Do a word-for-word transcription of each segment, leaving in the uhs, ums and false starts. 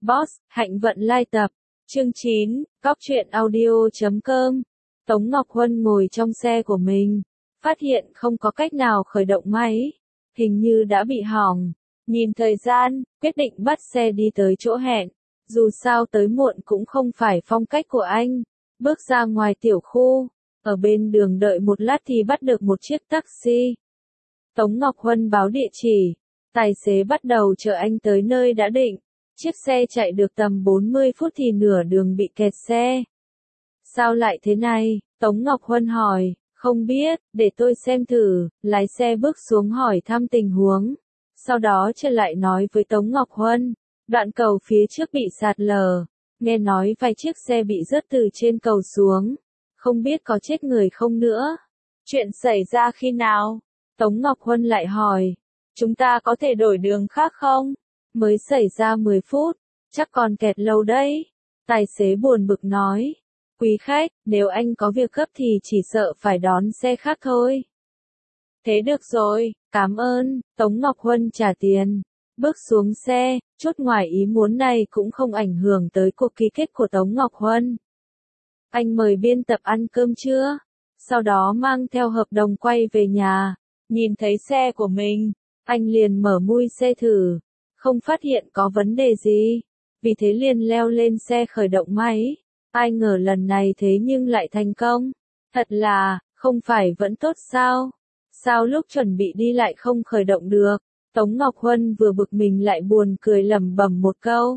Boss, Hạnh vận lai tập. Chương chín, Góc truyện audio chấm com. Tống Ngọc Huân ngồi trong xe của mình, phát hiện không có cách nào khởi động máy, hình như đã bị hỏng. Nhìn thời gian, quyết định bắt xe đi tới chỗ hẹn. Dù sao tới muộn cũng không phải phong cách của anh. Bước ra ngoài tiểu khu, ở bên đường đợi một lát thì bắt được một chiếc taxi. Tống Ngọc Huân báo địa chỉ, tài xế bắt đầu chở anh tới nơi đã định. Chiếc xe chạy được tầm bốn mươi phút thì nửa đường bị kẹt xe. Sao lại thế này? Tống Ngọc Huân hỏi. Không biết, để tôi xem thử. Lái xe bước xuống hỏi thăm tình huống. Sau đó trở lại nói với Tống Ngọc Huân. Đoạn cầu phía trước bị sạt lở. Nghe nói vài chiếc xe bị rớt từ trên cầu xuống. Không biết có chết người không nữa. Chuyện xảy ra khi nào? Tống Ngọc Huân lại hỏi. Chúng ta có thể đổi đường khác không? Mới xảy ra mười phút, chắc còn kẹt lâu đấy. Tài xế buồn bực nói. Quý khách, nếu anh có việc gấp thì chỉ sợ phải đón xe khác thôi. Thế được rồi, cảm ơn. Tống Ngọc Huân trả tiền. Bước xuống xe, chút ngoài ý muốn này cũng không ảnh hưởng tới cuộc ký kết của Tống Ngọc Huân. Anh mời biên tập ăn cơm trưa, sau đó mang theo hợp đồng quay về nhà. Nhìn thấy xe của mình, anh liền mở mui xe thử. Không phát hiện có vấn đề gì, vì thế liền leo lên xe khởi động máy. Ai ngờ lần này thế nhưng lại thành công. Thật là, không phải vẫn tốt sao? Sao lúc chuẩn bị đi lại không khởi động được? Tống Ngọc Huân vừa bực mình lại buồn cười lẩm bẩm một câu.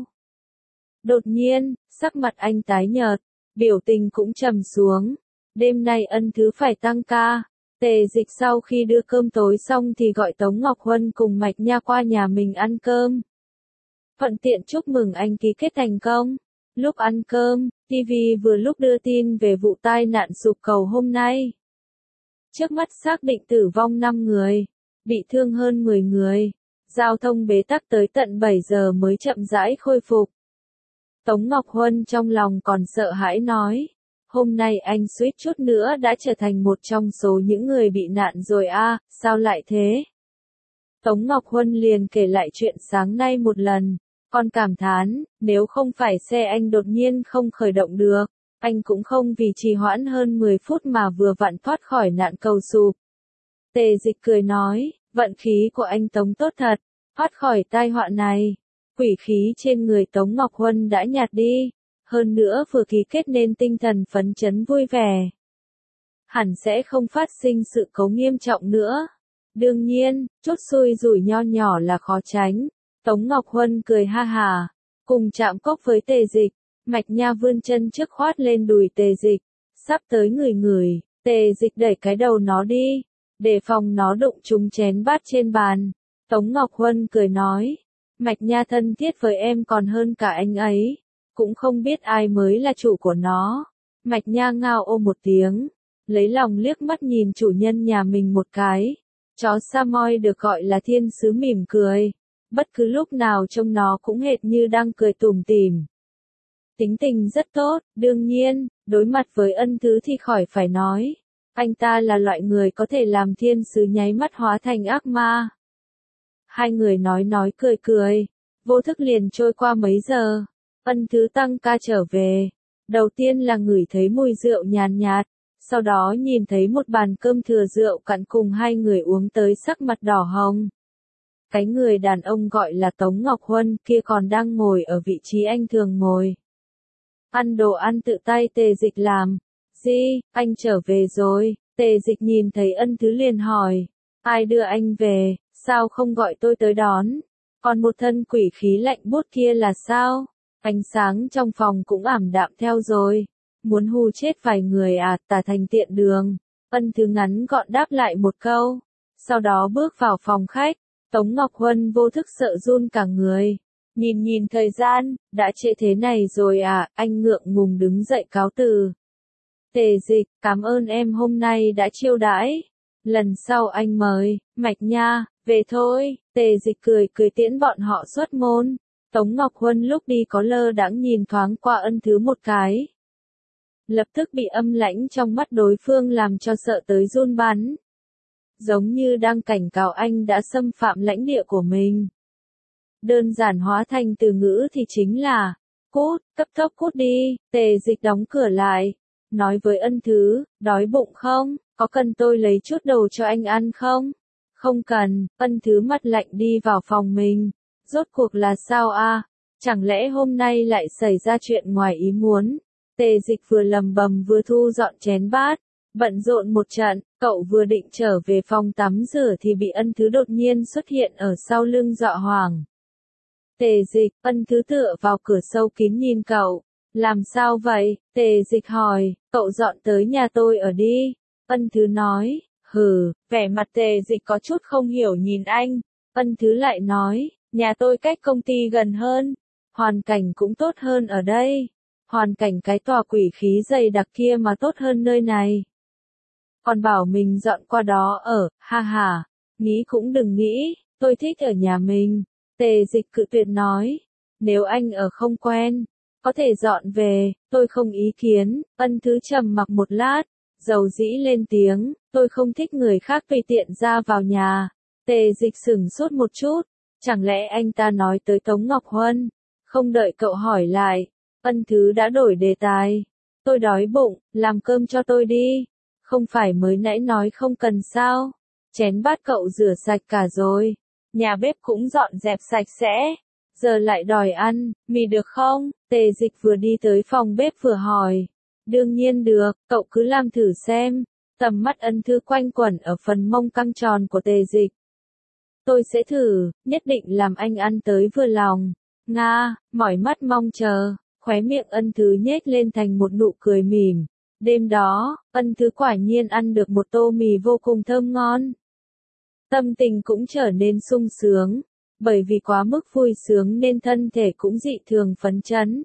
Đột nhiên, sắc mặt anh tái nhợt, biểu tình cũng trầm xuống. Đêm nay Ân Thứ phải tăng ca. Tề Dịch sau khi đưa cơm tối xong thì gọi Tống Ngọc Huân cùng Mạch Nha qua nhà mình ăn cơm. Thuận tiện chúc mừng anh ký kết thành công. Lúc ăn cơm, ti vi vừa lúc đưa tin về vụ tai nạn sụp cầu hôm nay. Trước mắt xác định tử vong năm người, bị thương hơn mười người. Giao thông bế tắc tới tận bảy giờ mới chậm rãi khôi phục. Tống Ngọc Huân trong lòng còn sợ hãi nói. Hôm nay anh suýt chút nữa đã trở thành một trong số những người bị nạn rồi a, à, sao lại thế? Tống Ngọc Huân liền kể lại chuyện sáng nay một lần, còn cảm thán, nếu không phải xe anh đột nhiên không khởi động được, anh cũng không vì trì hoãn hơn mười phút mà vừa vặn thoát khỏi nạn cầu sụp. Tề Dịch cười nói, vận khí của anh Tống tốt thật, thoát khỏi tai họa này. Quỷ khí trên người Tống Ngọc Huân đã nhạt đi. Hơn nữa vừa ký kết nên tinh thần phấn chấn vui vẻ. Hẳn sẽ không phát sinh sự cố nghiêm trọng nữa. Đương nhiên, chút xui rủi nho nhỏ là khó tránh. Tống Ngọc Huân cười ha hà, cùng chạm cốc với Tề Dịch. Mạch Nha vươn chân trước khoát lên đùi Tề Dịch. Sắp tới người người, Tề Dịch đẩy cái đầu nó đi, để phòng nó đụng trúng chén bát trên bàn. Tống Ngọc Huân cười nói, Mạch Nha thân thiết với em còn hơn cả anh ấy. Cũng không biết ai mới là chủ của nó. Mạch Nha ngao ô một tiếng, lấy lòng liếc mắt nhìn chủ nhân nhà mình một cái. Chó Samoy được gọi là thiên sứ mỉm cười. Bất cứ lúc nào trông nó cũng hệt như đang cười tủm tỉm. Tính tình rất tốt, đương nhiên, đối mặt với Ân Thứ thì khỏi phải nói. Anh ta là loại người có thể làm thiên sứ nháy mắt hóa thành ác ma. Hai người nói nói cười cười, vô thức liền trôi qua mấy giờ. Ân Thứ tăng ca trở về. Đầu tiên là ngửi thấy mùi rượu nhàn nhạt, sau đó nhìn thấy một bàn cơm thừa rượu cạn cùng hai người uống tới sắc mặt đỏ hồng. Cái người đàn ông gọi là Tống Ngọc Huân kia còn đang ngồi ở vị trí anh thường ngồi. Ăn đồ ăn tự tay Tề Dịch làm. Gì, anh trở về rồi? Tề Dịch nhìn thấy Ân Thứ liền hỏi. Ai đưa anh về, sao không gọi tôi tới đón? Còn một thân quỷ khí lạnh buốt kia là sao? Ánh sáng trong phòng cũng ảm đạm theo rồi. Muốn hù chết vài người à, tả thành tiện đường. Ân Thứ ngắn gọn đáp lại một câu. Sau đó bước vào phòng khách. Tống Ngọc Huân vô thức sợ run cả người. Nhìn nhìn thời gian, đã trễ thế này rồi à, anh ngượng ngùng đứng dậy cáo từ. Tề Dịch, cảm ơn em hôm nay đã chiêu đãi. Lần sau anh mời, Mạch Nha, về thôi. Tề Dịch cười cười tiễn bọn họ xuất môn. Tống Ngọc Huân lúc đi có lơ đãng nhìn thoáng qua Ân Thứ một cái. Lập tức bị âm lãnh trong mắt đối phương làm cho sợ tới run bắn. Giống như đang cảnh cáo anh đã xâm phạm lãnh địa của mình. đơn giản hóa thành từ ngữ thì chính là, cút, cấp tốc cút đi, Tề Dịch đóng cửa lại, nói với Ân Thứ, đói bụng không, có cần tôi lấy chút đồ cho anh ăn không? Không cần, Ân Thứ mặt lạnh đi vào phòng mình, rốt cuộc là sao a? Chẳng lẽ hôm nay lại xảy ra chuyện ngoài ý muốn? Tề Dịch vừa lầm bầm vừa thu dọn chén bát, bận rộn một trận, cậu vừa định trở về phòng tắm rửa thì bị Ân Thứ đột nhiên xuất hiện ở sau lưng dọa hoảng. Tề Dịch, Ân Thứ tựa vào cửa sâu kín nhìn cậu. Làm sao vậy? Tề Dịch hỏi, cậu dọn tới nhà tôi ở đi. Ân Thứ nói, hừ, vẻ mặt Tề Dịch có chút không hiểu nhìn anh. Ân Thứ lại nói, nhà tôi cách công ty gần hơn, hoàn cảnh cũng tốt hơn ở đây. Hoàn cảnh cái tòa quỷ khí dày đặc kia mà tốt hơn nơi này. Còn bảo mình dọn qua đó ở, ha ha, nghĩ cũng đừng nghĩ, tôi thích ở nhà mình. Tề Dịch cự tuyệt nói, nếu anh ở không quen, có thể dọn về, tôi không ý kiến. Ân Thứ trầm mặc một lát, dầu dĩ lên tiếng, tôi không thích người khác tùy tiện ra vào nhà. Tề Dịch sửng sốt một chút, chẳng lẽ anh ta nói tới Tống Ngọc Huân? Không đợi cậu hỏi lại, Ân Thứ đã đổi đề tài. Tôi đói bụng, làm cơm cho tôi đi. Không phải mới nãy nói không cần sao? Chén bát cậu rửa sạch cả rồi. Nhà bếp cũng dọn dẹp sạch sẽ. Giờ lại đòi ăn, mì được không? Tề Dịch vừa đi tới phòng bếp vừa hỏi. Đương nhiên được, cậu cứ làm thử xem. Tầm mắt Ân Thứ quanh quẩn ở phần mông căng tròn của Tề Dịch. Tôi sẽ thử, nhất định làm anh ăn tới vừa lòng. Nga, mỏi mắt mong chờ. Khóe miệng Ân Thứ nhếch lên thành một nụ cười mỉm. Đêm đó, Ân Thứ quả nhiên ăn được một tô mì vô cùng thơm ngon. Tâm tình cũng trở nên sung sướng, bởi vì quá mức vui sướng nên thân thể cũng dị thường phấn chấn.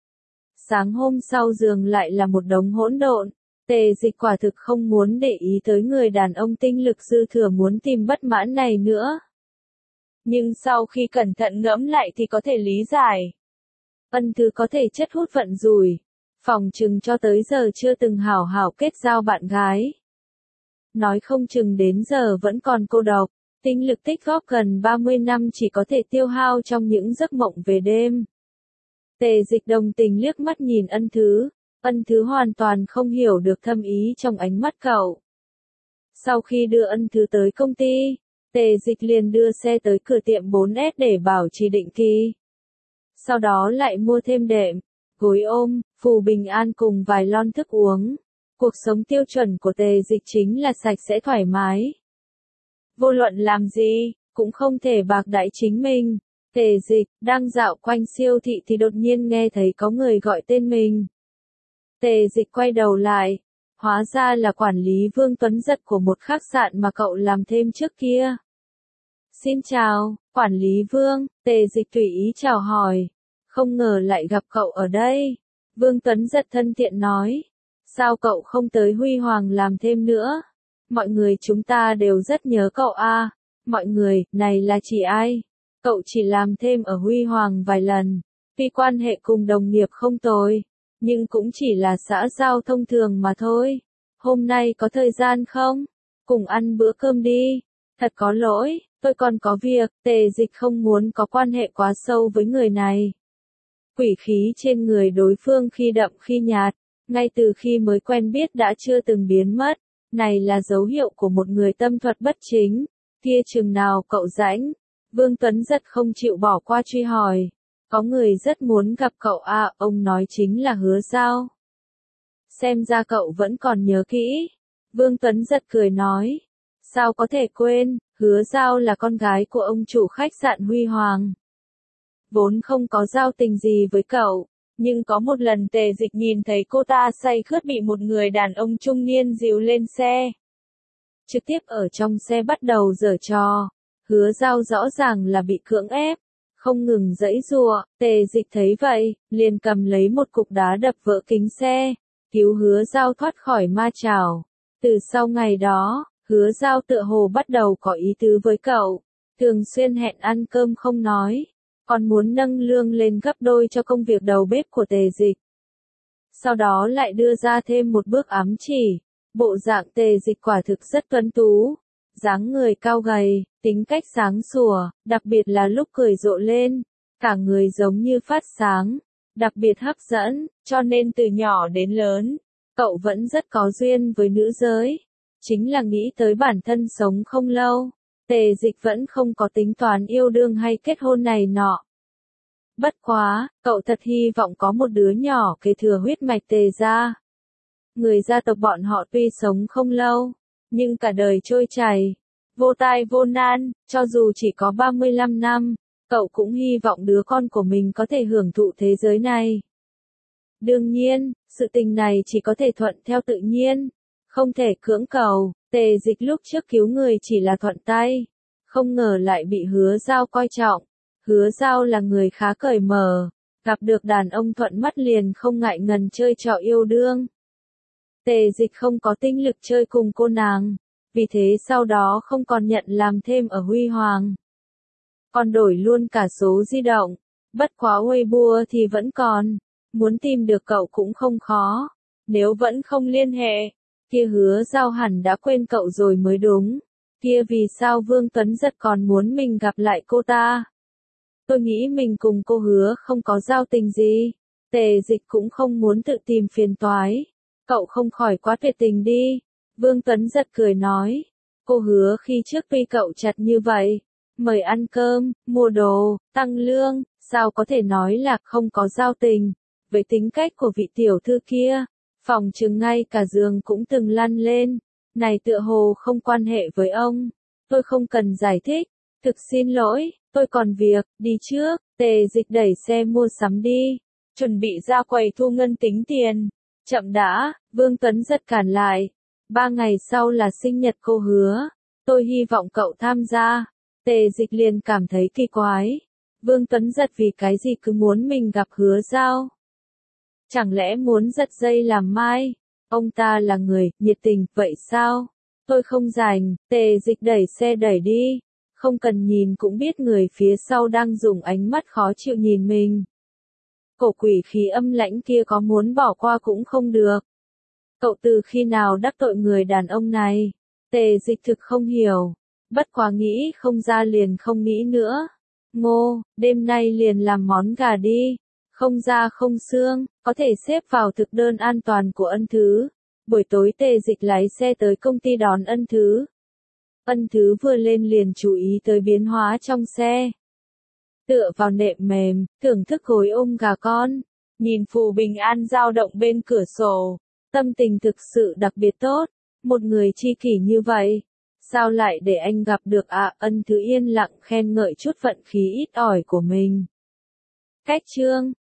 Sáng hôm sau giường lại là một đống hỗn độn, Tề Dịch quả thực không muốn để ý tới người đàn ông tinh lực dư thừa muốn tìm bất mãn này nữa. Nhưng sau khi cẩn thận ngẫm lại thì có thể lý giải. Ân Thứ có thể chất hút vận rủi, phòng chừng cho tới giờ chưa từng hảo hảo kết giao bạn gái. Nói không chừng đến giờ vẫn còn cô độc, tinh lực tích góp gần ba mươi năm chỉ có thể tiêu hao trong những giấc mộng về đêm. Tề Dịch đồng tình liếc mắt nhìn Ân Thứ, Ân Thứ hoàn toàn không hiểu được thâm ý trong ánh mắt cậu. Sau khi đưa Ân Thứ tới công ty, Tề Dịch liền đưa xe tới cửa tiệm bốn S để bảo trì định kỳ. Sau đó lại mua thêm đệm, gối ôm, phù bình an cùng vài lon thức uống. Cuộc sống tiêu chuẩn của Tề Dịch chính là sạch sẽ thoải mái. Vô luận làm gì, cũng không thể bạc đãi chính mình. Tề Dịch đang dạo quanh siêu thị thì đột nhiên nghe thấy có người gọi tên mình. Tề Dịch quay đầu lại, hóa ra là quản lý Vương Tuấn Giật của một khách sạn mà cậu làm thêm trước kia. Xin chào, quản lý Vương, Tề Dịch tùy ý chào hỏi. Không ngờ lại gặp cậu ở đây. Vương Tuấn Giật thân thiện nói. Sao cậu không tới Huy Hoàng làm thêm nữa? Mọi người chúng ta đều rất nhớ cậu a. À. Mọi người, này là chỉ ai? Cậu chỉ làm thêm ở Huy Hoàng vài lần. Tuy quan hệ cùng đồng nghiệp không tồi, nhưng cũng chỉ là xã giao thông thường mà thôi. Hôm nay có thời gian không? Cùng ăn bữa cơm đi. Thật có lỗi, tôi còn có việc. Tề Dịch không muốn có quan hệ quá sâu với người này. Quỷ khí trên người đối phương khi đậm khi nhạt, ngay từ khi mới quen biết đã chưa từng biến mất. Này là dấu hiệu của một người tâm thuật bất chính. Kia chừng nào cậu rãnh? Vương Tuấn Giật không chịu bỏ qua truy hỏi. Có người rất muốn gặp cậu à, ông nói chính là Hứa Giao. Xem ra cậu vẫn còn nhớ kỹ. Vương Tuấn Giật cười nói. Sao có thể quên, Hứa Giao là con gái của ông chủ khách sạn Huy Hoàng. Vốn không có giao tình gì với cậu, nhưng có một lần Tề Dịch nhìn thấy cô ta say khướt bị một người đàn ông trung niên dìu lên xe. Trực tiếp ở trong xe bắt đầu giở trò. Hứa Giao rõ ràng là bị cưỡng ép, không ngừng giãy giụa. Tề Dịch thấy vậy, liền cầm lấy một cục đá đập vỡ kính xe, cứu Hứa Giao thoát khỏi ma chảo. Từ sau ngày đó, Hứa Giao tựa hồ bắt đầu có ý tứ với cậu, thường xuyên hẹn ăn cơm không nói, còn muốn nâng lương lên gấp đôi cho công việc đầu bếp của Tề Dịch. Sau đó lại đưa ra thêm một bước ám chỉ, bộ dạng Tề Dịch quả thực rất tuấn tú, dáng người cao gầy, tính cách sáng sủa, đặc biệt là lúc cười rộ lên, cả người giống như phát sáng, đặc biệt hấp dẫn, cho nên từ nhỏ đến lớn, cậu vẫn rất có duyên với nữ giới. Chính là nghĩ tới bản thân sống không lâu, Tề Dịch vẫn không có tính toán yêu đương hay kết hôn này nọ. Bất quá, cậu thật hy vọng có một đứa nhỏ kế thừa huyết mạch Tề gia. Người gia tộc bọn họ tuy sống không lâu, nhưng cả đời trôi chảy, vô tai vô nan, cho dù chỉ có ba mươi lăm năm, cậu cũng hy vọng đứa con của mình có thể hưởng thụ thế giới này. Đương nhiên, sự tình này chỉ có thể thuận theo tự nhiên, không thể cưỡng cầu. Tề Dịch lúc trước cứu người chỉ là thuận tay, không ngờ lại bị Hứa Giao coi trọng. Hứa Giao là người khá cởi mở, gặp được đàn ông thuận mắt liền không ngại ngần chơi trò yêu đương. Tề Dịch không có tinh lực chơi cùng cô nàng, vì thế sau đó không còn nhận làm thêm ở Huy Hoàng. Còn đổi luôn cả số di động, bất quá Weibo thì vẫn còn, muốn tìm được cậu cũng không khó, nếu vẫn không liên hệ, kia Hứa Giao hẳn đã quên cậu rồi mới đúng, kia vì sao Vương Tuấn Giật còn muốn mình gặp lại cô ta? Tôi nghĩ mình cùng cô Hứa không có giao tình gì, Tề Dịch cũng không muốn tự tìm phiền toái, cậu không khỏi quá tuyệt tình đi. Vương Tuấn Giật cười nói, cô Hứa khi trước tuy cậu chặt như vậy, mời ăn cơm, mua đồ, tăng lương, sao có thể nói là không có giao tình, với tính cách của vị tiểu thư kia, phòng chừng ngay cả giường cũng từng lăn lên, này tựa hồ không quan hệ với ông, tôi không cần giải thích, thực xin lỗi, tôi còn việc, đi trước. Tề Dịch đẩy xe mua sắm đi, chuẩn bị ra quầy thu ngân tính tiền. Chậm đã, Vương Tuấn Giật cản lại, ba ngày sau là sinh nhật cô Hứa, tôi hy vọng cậu tham gia. Tề Dịch liền cảm thấy kỳ quái, Vương Tuấn Giật vì cái gì cứ muốn mình gặp Hứa Giao? Chẳng lẽ muốn giật dây làm mai? Ông ta là người nhiệt tình, vậy sao? Tôi không rảnh. Tề Dịch đẩy xe đẩy đi, không cần nhìn cũng biết người phía sau đang dùng ánh mắt khó chịu nhìn mình. Cổ quỷ khí âm lãnh kia có muốn bỏ qua cũng không được. Cậu từ khi nào đắc tội người đàn ông này? Tề Dịch thực không hiểu, bất quá nghĩ không ra liền không nghĩ nữa. Ngô, đêm nay liền làm món gà đi, không da không xương, có thể xếp vào thực đơn an toàn của Ân Thứ. Buổi tối Tề Dịch lái xe tới công ty đón Ân Thứ. Ân Thứ vừa lên liền chú ý tới biến hóa trong xe. Tựa vào nệm mềm, thưởng thức gối ôm gà con, nhìn Phù Bình An dao động bên cửa sổ, tâm tình thực sự đặc biệt tốt, một người tri kỷ như vậy, sao lại để anh gặp được à? Ân Thứ yên lặng khen ngợi chút vận khí ít ỏi của mình. Cách chương